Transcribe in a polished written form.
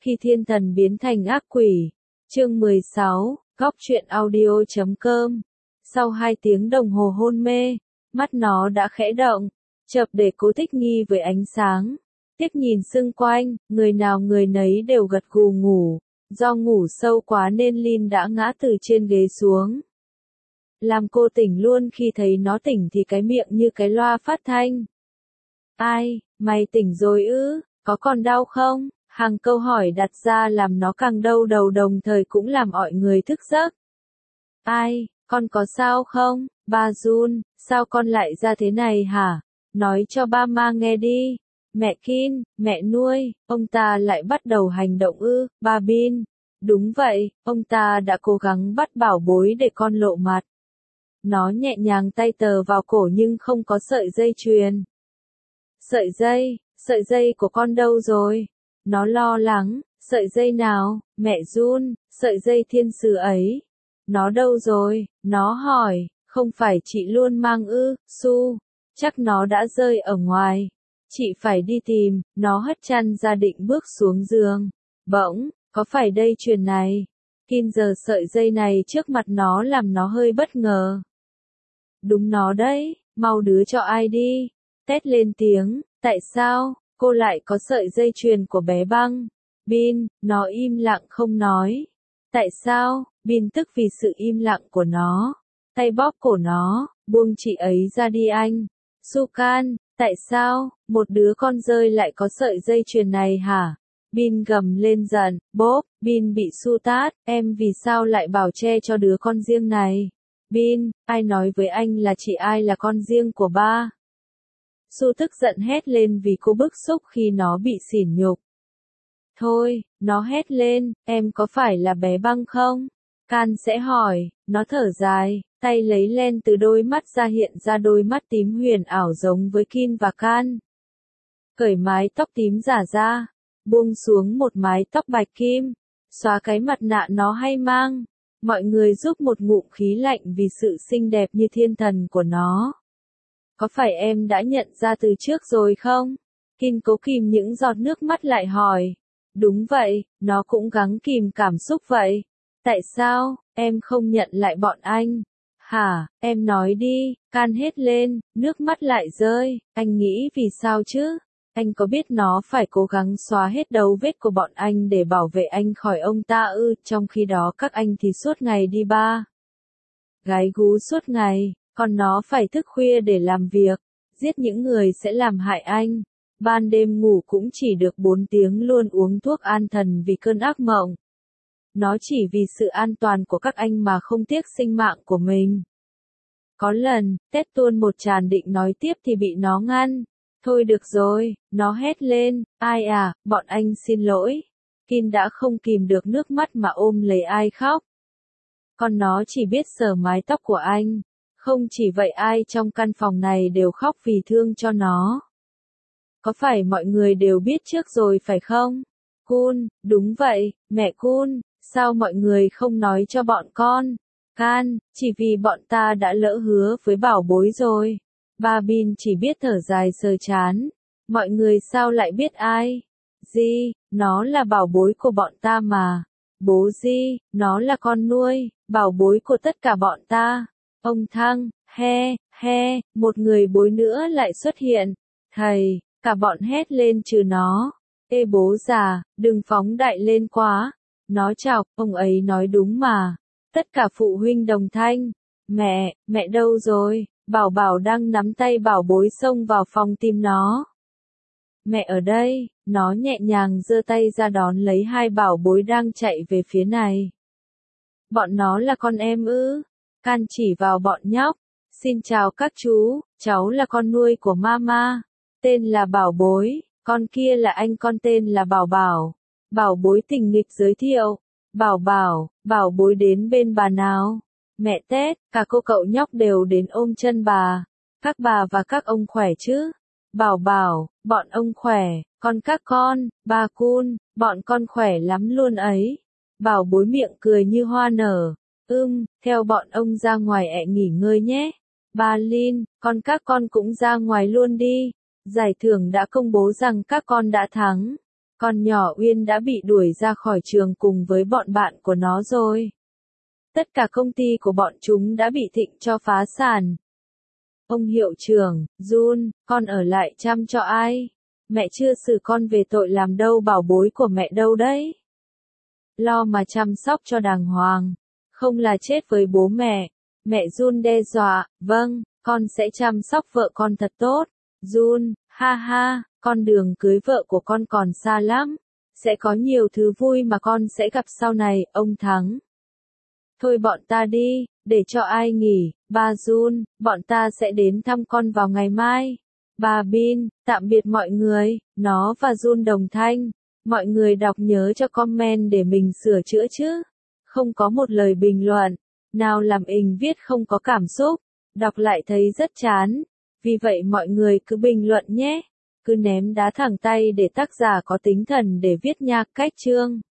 Khi thiên thần biến thành ác quỷ. Chương 16, Góc truyện audio.com. Sau 2 tiếng đồng hồ hôn mê, mắt nó đã khẽ động, chợp để cố thích nghi với ánh sáng. Tiếc nhìn xung quanh, người nào người nấy đều gật gù ngủ. Do ngủ sâu quá nên Lin đã ngã từ trên ghế xuống. Làm cô tỉnh luôn khi thấy nó tỉnh thì cái miệng như cái loa phát thanh. Ai, mày tỉnh rồi ư, có còn đau không? Hàng câu hỏi đặt ra làm nó càng đau đầu đồng thời cũng làm mọi người thức giấc. Ai, con có sao không? Ba Jun, sao con lại ra thế này hả? Nói cho ba ma nghe đi. Mẹ Kin, mẹ nuôi, ông ta lại bắt đầu hành động ư, ba Bin. Đúng vậy, ông ta đã cố gắng bắt bảo bối để con lộ mặt. Nó nhẹ nhàng tay tờ vào cổ nhưng không có sợi dây chuyền. Sợi dây của con đâu rồi? Nó lo lắng, sợi dây nào, mẹ Jun, sợi dây thiên sứ ấy. Nó đâu rồi? Nó hỏi, không phải chị luôn mang ư, Su, chắc nó đã rơi ở ngoài. Chị phải đi tìm, nó hất chăn ra định bước xuống giường. Bỗng, có phải dây chuyền này? Kin giờ sợi dây này trước mặt nó làm nó hơi bất ngờ. Đúng nó đấy, mau đưa cho ai đi. Tét lên tiếng, tại sao, cô lại có sợi dây chuyền của bé băng? Bin, nó im lặng không nói. Tại sao? Bin tức vì sự im lặng của nó. Tay bóp cổ nó, buông chị ấy ra đi anh. Sukan, tại sao, một đứa con rơi lại có sợi dây chuyền này hả? Bin gầm lên giận, bốp, Bin bị Su tát, em vì sao lại bảo che cho đứa con riêng này? Bin, ai nói với anh là chị ai là con riêng của ba? Su tức giận hét lên vì cô bức xúc khi nó bị sỉ nhục. Thôi, nó hét lên, em có phải là bé băng không? Can sẽ hỏi, nó thở dài, tay lấy len từ đôi mắt ra hiện ra đôi mắt tím huyền ảo giống với Kin và Can. Cởi mái tóc tím giả ra, buông xuống một mái tóc bạch kim, xóa cái mặt nạ nó hay mang. Mọi người giúp một ngụm khí lạnh vì sự xinh đẹp như thiên thần của nó. Có phải em đã nhận ra từ trước rồi không? Kin cố kìm những giọt nước mắt lại hỏi. Đúng vậy, nó cũng gắng kìm cảm xúc vậy. Tại sao, em không nhận lại bọn anh? Hả, em nói đi, Can hét lên, nước mắt lại rơi, anh nghĩ vì sao chứ? Anh có biết nó phải cố gắng xóa hết dấu vết của bọn anh để bảo vệ anh khỏi ông ta ư, trong khi đó các anh thì suốt ngày đi ba. Gái gú suốt ngày, còn nó phải thức khuya để làm việc, giết những người sẽ làm hại anh. Ban đêm ngủ cũng chỉ được 4 tiếng luôn uống thuốc an thần vì cơn ác mộng. Nó chỉ vì sự an toàn của các anh mà không tiếc sinh mạng của mình. Có lần, Tét tuôn một tràn định nói tiếp thì bị nó ngăn. Thôi được rồi, nó hét lên, ai à, bọn anh xin lỗi. Kin đã không kìm được nước mắt mà ôm lấy ai khóc. Còn nó chỉ biết sờ mái tóc của anh. Không chỉ vậy ai trong căn phòng này đều khóc vì thương cho nó. Có phải mọi người đều biết trước rồi phải không? Kun, đúng vậy, mẹ Kun, sao mọi người không nói cho bọn con? Can, chỉ vì bọn ta đã lỡ hứa với bảo bối rồi. Ba Bin chỉ biết thở dài sờ chán. Mọi người sao lại biết ai? Di, nó là bảo bối của bọn ta mà. Bố Di, nó là con nuôi, bảo bối của tất cả bọn ta. Ông Thăng, một người bối nữa lại xuất hiện. Thầy, cả bọn hét lên trừ nó. Ê bố già, đừng phóng đại lên quá. Nó chọc, ông ấy nói đúng mà. Tất cả phụ huynh đồng thanh. Mẹ đâu rồi? Bảo Bảo đang nắm tay bảo bối xông vào phòng tìm nó. Mẹ ở đây, nó nhẹ nhàng giơ tay ra đón lấy hai bảo bối đang chạy về phía này. Bọn nó là con em ư? Can chỉ vào bọn nhóc. Xin chào các chú, cháu là con nuôi của Mama. Tên là Bảo Bối, con kia là anh con tên là Bảo Bảo. Bảo Bối tình nghịch giới thiệu. Bảo Bối đến bên bà nào? Mẹ Tét, cả cô cậu nhóc đều đến ôm chân bà. Các bà và các ông khỏe chứ? Bảo, bọn ông khỏe, còn các con, bà Kun, bọn con khỏe lắm luôn ấy. Bảo Bối miệng cười như hoa nở. Theo bọn ông ra ngoài nghỉ ngơi nhé. Bà Lin, các con cũng ra ngoài luôn đi. Giải thưởng đã công bố rằng các con đã thắng. Con nhỏ Uyên đã bị đuổi ra khỏi trường cùng với bọn bạn của nó rồi. Tất cả công ty của bọn chúng đã bị Thịnh cho phá sản. Ông hiệu trưởng, Jun, con ở lại chăm cho ai? Mẹ chưa xử con về tội làm đâu bảo bối của mẹ đâu đấy. Lo mà chăm sóc cho đàng hoàng, không là chết với bố mẹ. Mẹ Jun đe dọa, vâng, con sẽ chăm sóc vợ con thật tốt. Jun, ha ha, con đường cưới vợ của con còn xa lắm. Sẽ có nhiều thứ vui mà con sẽ gặp sau này, ông Thắng. Thôi bọn ta đi, để cho ai nghỉ, ba Jun, bọn ta sẽ đến thăm con vào ngày mai. Bà Bin, tạm biệt mọi người, nó và Jun đồng thanh. Mọi người đọc nhớ cho comment để mình sửa chữa chứ. Không có một lời bình luận. Nào làm ình viết không có cảm xúc. Đọc lại thấy rất chán. Vì vậy mọi người cứ bình luận nhé. Cứ ném đá thẳng tay để tác giả có tinh thần để viết nhạc cách chương.